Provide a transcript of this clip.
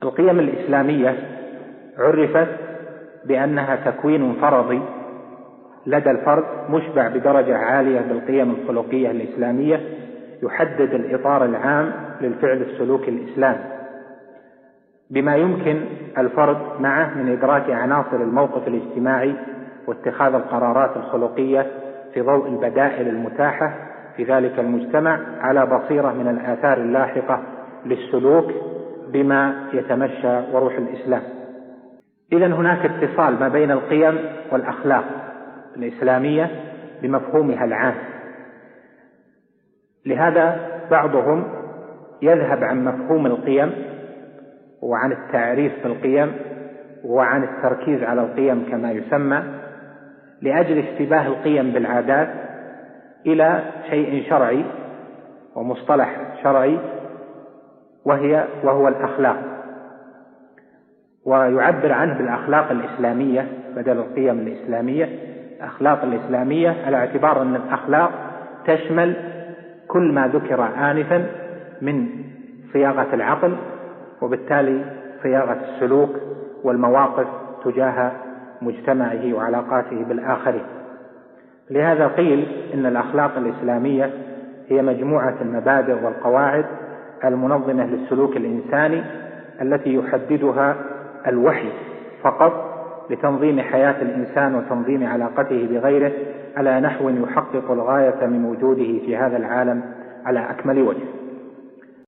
القيم الإسلامية عرفت بأنها تكوين فرضي لدى الفرد مشبع بدرجة عالية بالقيم الخلقية الإسلامية، يحدد الإطار العام للفعل السلوكي الإسلامي بما يمكن الفرد معه من إدراك عناصر الموقف الاجتماعي واتخاذ القرارات الخلقية في ضوء البدائل المتاحة في ذلك المجتمع على بصيرة من الآثار اللاحقة للسلوك بما يتمشى وروح الإسلام. إذن هناك اتصال ما بين القيم والأخلاق الإسلامية بمفهومها العام. لهذا بعضهم يذهب عن مفهوم القيم وعن التعريف بالقيم وعن التركيز على القيم كما يسمى لأجل اشتباه القيم بالعادات إلى شيء شرعي ومصطلح شرعي وهو الأخلاق، ويعبر عنه بالأخلاق الإسلامية بدل القيم الإسلامية. الأخلاق الإسلامية على اعتبار أن الأخلاق تشمل كل ما ذكر آنفا من صياغة العقل وبالتالي صياغة السلوك والمواقف تجاه مجتمعه وعلاقاته بالآخرين. لهذا قيل إن الأخلاق الإسلامية هي مجموعة المبادئ والقواعد المنظمة للسلوك الإنساني التي يحددها الوحي فقط لتنظيم حياة الإنسان وتنظيم علاقته بغيره على نحو يحقق الغاية من وجوده في هذا العالم على أكمل وجه.